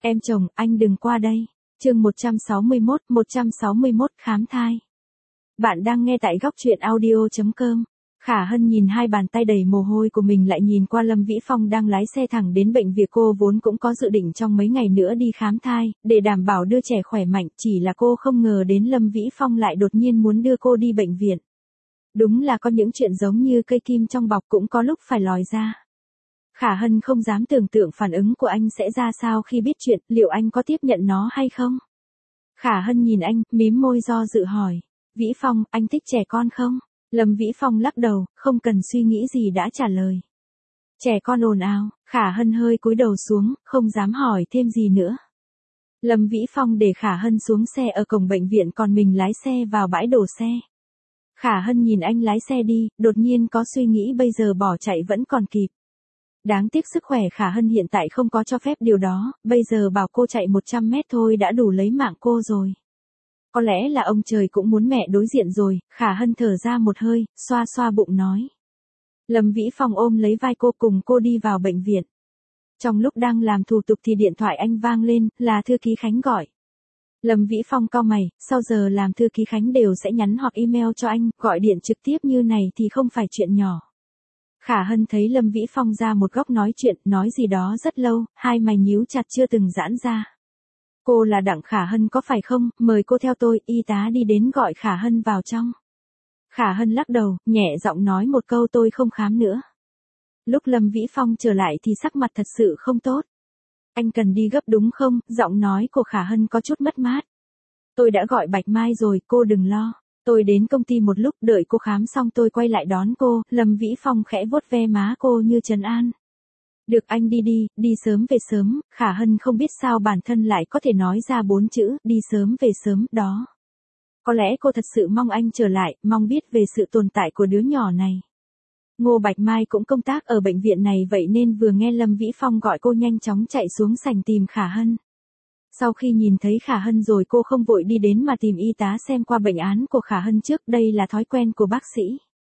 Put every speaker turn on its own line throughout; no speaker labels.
Em chồng, anh đừng qua đây. Chương 161 khám thai. Bạn đang nghe tại góc truyện audio.com. Khả Hân nhìn hai bàn tay đầy mồ hôi của mình lại nhìn qua Lâm Vĩ Phong đang lái xe thẳng đến bệnh viện. Cô vốn cũng có dự định trong mấy ngày nữa đi khám thai, để đảm bảo đưa trẻ khỏe mạnh, chỉ là cô không ngờ đến Lâm Vĩ Phong lại đột nhiên muốn đưa cô đi bệnh viện. Đúng là có những chuyện giống như cây kim trong bọc cũng có lúc phải lòi ra. Khả Hân không dám tưởng tượng phản ứng của anh sẽ ra sao khi biết chuyện, liệu anh có tiếp nhận nó hay không? Khả Hân nhìn anh, mím môi do dự hỏi. Vĩ Phong, anh thích trẻ con không? Lâm Vĩ Phong lắc đầu, không cần suy nghĩ gì đã trả lời. Trẻ con ồn ào, Khả Hân hơi cúi đầu xuống, không dám hỏi thêm gì nữa. Lâm Vĩ Phong để Khả Hân xuống xe ở cổng bệnh viện còn mình lái xe vào bãi đổ xe. Khả Hân nhìn anh lái xe đi, đột nhiên có suy nghĩ bây giờ bỏ chạy vẫn còn kịp. Đáng tiếc sức khỏe Khả Hân hiện tại không có cho phép điều đó, bây giờ bảo cô chạy 100 mét thôi đã đủ lấy mạng cô rồi. Có lẽ là ông trời cũng muốn mẹ đối diện rồi, Khả Hân thở ra một hơi, xoa xoa bụng nói. Lâm Vĩ Phong ôm lấy vai cô cùng cô đi vào bệnh viện. Trong lúc đang làm thủ tục thì điện thoại anh vang lên, là thư ký Khánh gọi. Lâm Vĩ Phong cau mày, sau giờ làm thư ký Khánh đều sẽ nhắn hoặc email cho anh, gọi điện trực tiếp như này thì không phải chuyện nhỏ. Khả Hân thấy Lâm Vĩ Phong ra một góc nói chuyện, nói gì đó rất lâu, hai mày nhíu chặt chưa từng giãn ra. Cô là Đặng Khả Hân có phải không, mời cô theo tôi, y tá đi đến gọi Khả Hân vào trong. Khả Hân lắc đầu, nhẹ giọng nói một câu tôi không khám nữa. Lúc Lâm Vĩ Phong trở lại thì sắc mặt thật sự không tốt. Anh cần đi gấp đúng không, giọng nói của Khả Hân có chút mất mát. Tôi đã gọi Bạch Mai rồi, cô đừng lo. Tôi đến công ty một lúc, đợi cô khám xong tôi quay lại đón cô. Lâm Vĩ Phong khẽ vuốt ve má cô như trấn an. Được anh đi đi, đi sớm về sớm. Khả Hân không biết sao bản thân lại có thể nói ra 4 chữ, đi sớm về sớm, đó. Có lẽ cô thật sự mong anh trở lại, mong biết về sự tồn tại của đứa nhỏ này. Ngô Bạch Mai cũng công tác ở bệnh viện này vậy nên vừa nghe Lâm Vĩ Phong gọi cô nhanh chóng chạy xuống sảnh tìm Khả Hân. Sau khi nhìn thấy Khả Hân rồi cô không vội đi đến mà tìm y tá xem qua bệnh án của Khả Hân trước, đây là thói quen của bác sĩ.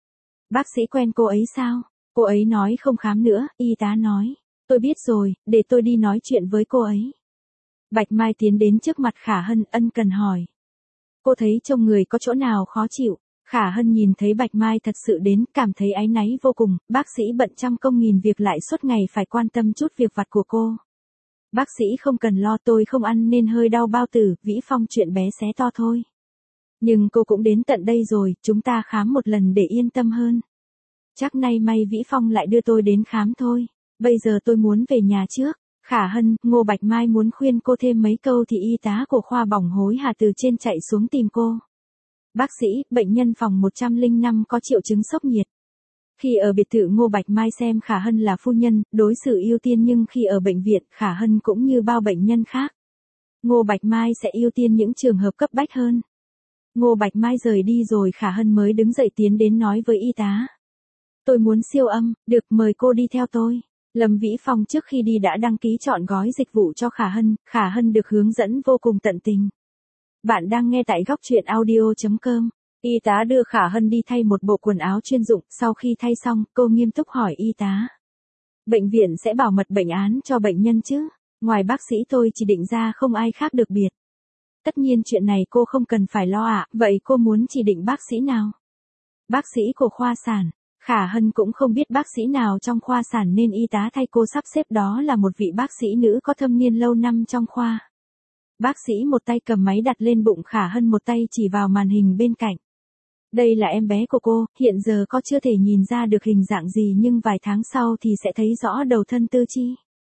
Bác sĩ quen cô ấy sao? Cô ấy nói không khám nữa, y tá nói. Tôi biết rồi, để tôi đi nói chuyện với cô ấy. Bạch Mai tiến đến trước mặt Khả Hân ân cần hỏi. Cô thấy trông người có chỗ nào khó chịu? Khả Hân nhìn thấy Bạch Mai thật sự đến, cảm thấy áy náy vô cùng, bác sĩ bận trăm công nghìn việc lại suốt ngày phải quan tâm chút việc vặt của cô. Bác sĩ không cần lo, tôi không ăn nên hơi đau bao tử, Vĩ Phong chuyện bé xé to thôi. Nhưng cô cũng đến tận đây rồi, chúng ta khám một lần để yên tâm hơn. Chắc nay may Vĩ Phong lại đưa tôi đến khám thôi, bây giờ tôi muốn về nhà trước. Khả Hân, Ngô Bạch Mai muốn khuyên cô thêm mấy câu thì y tá của khoa bỏng hối hả từ trên chạy xuống tìm cô. Bác sĩ, bệnh nhân phòng 105 có triệu chứng sốc nhiệt. Khi ở biệt thự Ngô Bạch Mai xem Khả Hân là phu nhân, đối xử ưu tiên nhưng khi ở bệnh viện, Khả Hân cũng như bao bệnh nhân khác. Ngô Bạch Mai sẽ ưu tiên những trường hợp cấp bách hơn. Ngô Bạch Mai rời đi rồi Khả Hân mới đứng dậy tiến đến nói với y tá. Tôi muốn siêu âm, được mời cô đi theo tôi. Lâm Vĩ Phong trước khi đi đã đăng ký chọn gói dịch vụ cho Khả Hân được hướng dẫn vô cùng tận tình. Bạn đang nghe tại góc truyện audio.com. Y tá đưa Khả Hân đi thay một bộ quần áo chuyên dụng, sau khi thay xong, cô nghiêm túc hỏi y tá. Bệnh viện sẽ bảo mật bệnh án cho bệnh nhân chứ? Ngoài bác sĩ tôi chỉ định ra không ai khác được biệt. Tất nhiên chuyện này cô không cần phải lo ạ, vậy cô muốn chỉ định bác sĩ nào? Bác sĩ của khoa sản. Khả Hân cũng không biết bác sĩ nào trong khoa sản nên y tá thay cô sắp xếp đó là một vị bác sĩ nữ có thâm niên lâu năm trong khoa. Bác sĩ một tay cầm máy đặt lên bụng Khả Hân một tay chỉ vào màn hình bên cạnh. Đây là em bé của cô, hiện giờ có chưa thể nhìn ra được hình dạng gì nhưng vài tháng sau thì sẽ thấy rõ đầu thân tư chi.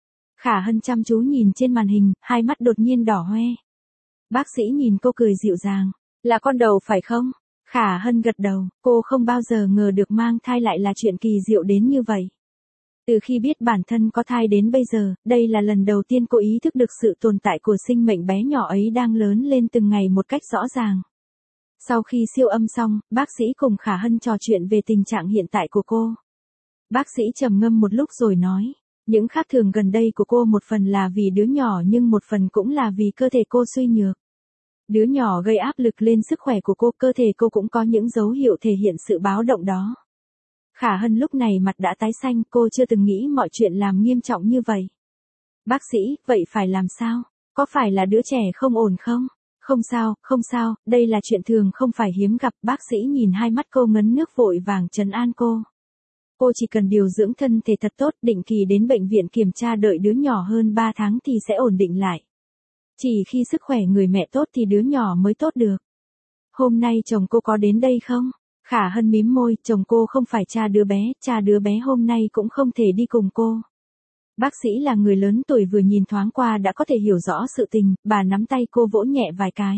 Khả Hân chăm chú nhìn trên màn hình, hai mắt đột nhiên đỏ hoe. Bác sĩ nhìn cô cười dịu dàng. Là con đầu phải không? Khả Hân gật đầu, cô không bao giờ ngờ được mang thai lại là chuyện kỳ diệu đến như vậy. Từ khi biết bản thân có thai đến bây giờ, đây là lần đầu tiên cô ý thức được sự tồn tại của sinh mệnh bé nhỏ ấy đang lớn lên từng ngày một cách rõ ràng. Sau khi siêu âm xong, bác sĩ cùng Khả Hân trò chuyện về tình trạng hiện tại của cô. Bác sĩ trầm ngâm một lúc rồi nói, những khác thường gần đây của cô một phần là vì đứa nhỏ nhưng một phần cũng là vì cơ thể cô suy nhược. Đứa nhỏ gây áp lực lên sức khỏe của cô, cơ thể cô cũng có những dấu hiệu thể hiện sự báo động đó. Khả Hân lúc này mặt đã tái xanh, cô chưa từng nghĩ mọi chuyện làm nghiêm trọng như vậy. Bác sĩ, vậy phải làm sao? Có phải là đứa trẻ không ổn không? Không sao, đây là chuyện thường không phải hiếm gặp. Bác sĩ nhìn hai mắt cô ngấn nước vội vàng trấn an cô. Cô chỉ cần điều dưỡng thân thể thật tốt, định kỳ đến bệnh viện kiểm tra, đợi đứa nhỏ hơn 3 tháng thì sẽ ổn định lại. Chỉ khi sức khỏe người mẹ tốt thì đứa nhỏ mới tốt được. Hôm nay chồng cô có đến đây không? Khả Hân mím môi, chồng cô không phải cha đứa bé hôm nay cũng không thể đi cùng cô. Bác sĩ là người lớn tuổi, vừa nhìn thoáng qua đã có thể hiểu rõ sự tình, bà nắm tay cô vỗ nhẹ vài cái.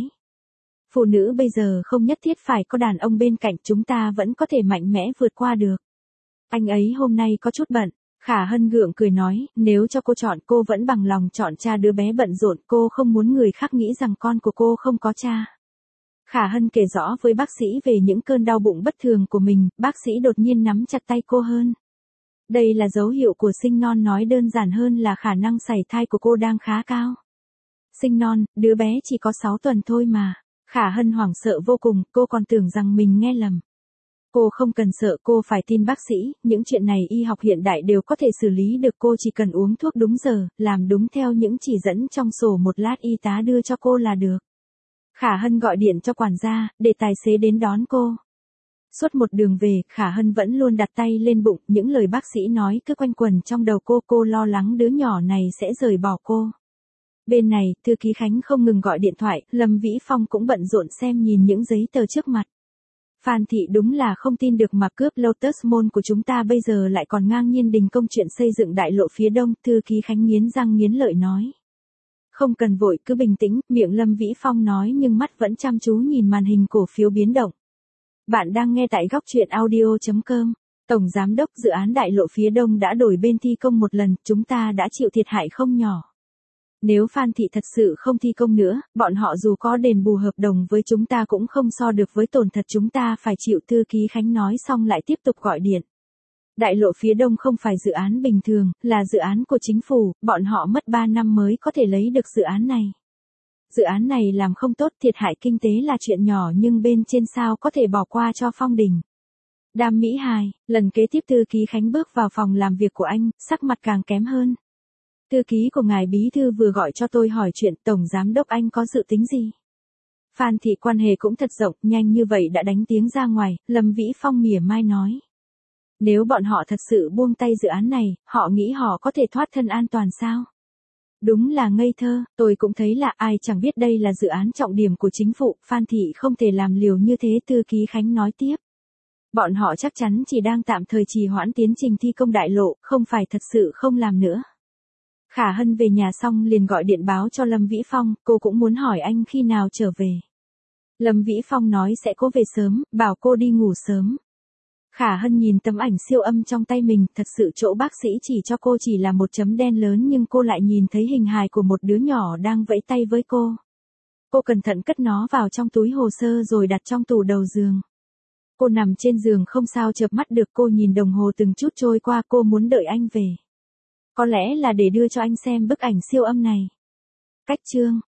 Phụ nữ bây giờ không nhất thiết phải có đàn ông bên cạnh, chúng ta vẫn có thể mạnh mẽ vượt qua được. Anh ấy hôm nay có chút bận. Khả Hân gượng cười nói, nếu cho cô chọn cô vẫn bằng lòng chọn cha đứa bé bận rộn, cô không muốn người khác nghĩ rằng con của cô không có cha. Khả Hân kể rõ với bác sĩ về những cơn đau bụng bất thường của mình, bác sĩ đột nhiên nắm chặt tay cô hơn. Đây là dấu hiệu của sinh non, nói đơn giản hơn là khả năng sảy thai của cô đang khá cao. Sinh non, đứa bé chỉ có 6 tuần thôi mà. Khả Hân hoảng sợ vô cùng, cô còn tưởng rằng mình nghe lầm. Cô không cần sợ, cô phải tin bác sĩ, những chuyện này y học hiện đại đều có thể xử lý được, cô chỉ cần uống thuốc đúng giờ, làm đúng theo những chỉ dẫn trong sổ, một lát y tá đưa cho cô là được. Khả Hân gọi điện cho quản gia, để tài xế đến đón cô. Suốt một đường về, Khả Hân vẫn luôn đặt tay lên bụng, những lời bác sĩ nói cứ quanh quẩn trong đầu cô lo lắng đứa nhỏ này sẽ rời bỏ cô. Bên này, thư ký Khánh không ngừng gọi điện thoại, Lâm Vĩ Phong cũng bận rộn xem nhìn những giấy tờ trước mặt. Phan Thị đúng là không tin được mà cướp Lotus Mall của chúng ta bây giờ lại còn ngang nhiên đình công chuyện xây dựng đại lộ phía đông, thư ký Khánh nghiến răng nghiến lợi nói. Không cần vội, cứ bình tĩnh, miệng Lâm Vĩ Phong nói nhưng mắt vẫn chăm chú nhìn màn hình cổ phiếu biến động. Bạn đang nghe tại góc truyện audio.com. Tổng Giám đốc dự án đại lộ phía đông đã đổi bên thi công một lần, chúng ta đã chịu thiệt hại không nhỏ. Nếu Phan Thị thật sự không thi công nữa, bọn họ dù có đền bù hợp đồng với chúng ta cũng không so được với tổn thất chúng ta phải chịu, thư ký Khánh nói xong lại tiếp tục gọi điện. Đại lộ phía đông không phải dự án bình thường, là dự án của chính phủ, bọn họ mất 3 năm mới có thể lấy được dự án này. Dự án này làm không tốt, thiệt hại kinh tế là chuyện nhỏ nhưng bên trên sao có thể bỏ qua cho Phong Đình. Đam Mỹ Hài, lần kế tiếp thư ký Khánh bước vào phòng làm việc của anh, sắc mặt càng kém hơn. Thư ký của ngài bí thư vừa gọi cho tôi hỏi chuyện, tổng giám đốc anh có dự tính gì? Phan Thị quan hệ cũng thật rộng, nhanh như vậy đã đánh tiếng ra ngoài, Lâm Vĩ Phong mỉa mai nói. Nếu bọn họ thật sự buông tay dự án này, họ nghĩ họ có thể thoát thân an toàn sao? Đúng là ngây thơ, tôi cũng thấy là ai chẳng biết đây là dự án trọng điểm của chính phủ, Phan Thị không thể làm liều như thế, thư ký Khánh nói tiếp. Bọn họ chắc chắn chỉ đang tạm thời trì hoãn tiến trình thi công đại lộ, không phải thật sự không làm nữa. Khả Hân về nhà xong liền gọi điện báo cho Lâm Vĩ Phong, cô cũng muốn hỏi anh khi nào trở về. Lâm Vĩ Phong nói sẽ cố về sớm, bảo cô đi ngủ sớm. Khả Hân nhìn tấm ảnh siêu âm trong tay mình, thật sự chỗ bác sĩ chỉ cho cô chỉ là một chấm đen lớn nhưng cô lại nhìn thấy hình hài của một đứa nhỏ đang vẫy tay với cô. Cô cẩn thận cất nó vào trong túi hồ sơ rồi đặt trong tủ đầu giường. Cô nằm trên giường không sao chợp mắt được, cô nhìn đồng hồ từng chút trôi qua, cô muốn đợi anh về. Có lẽ là để đưa cho anh xem bức ảnh siêu âm này. Cách chương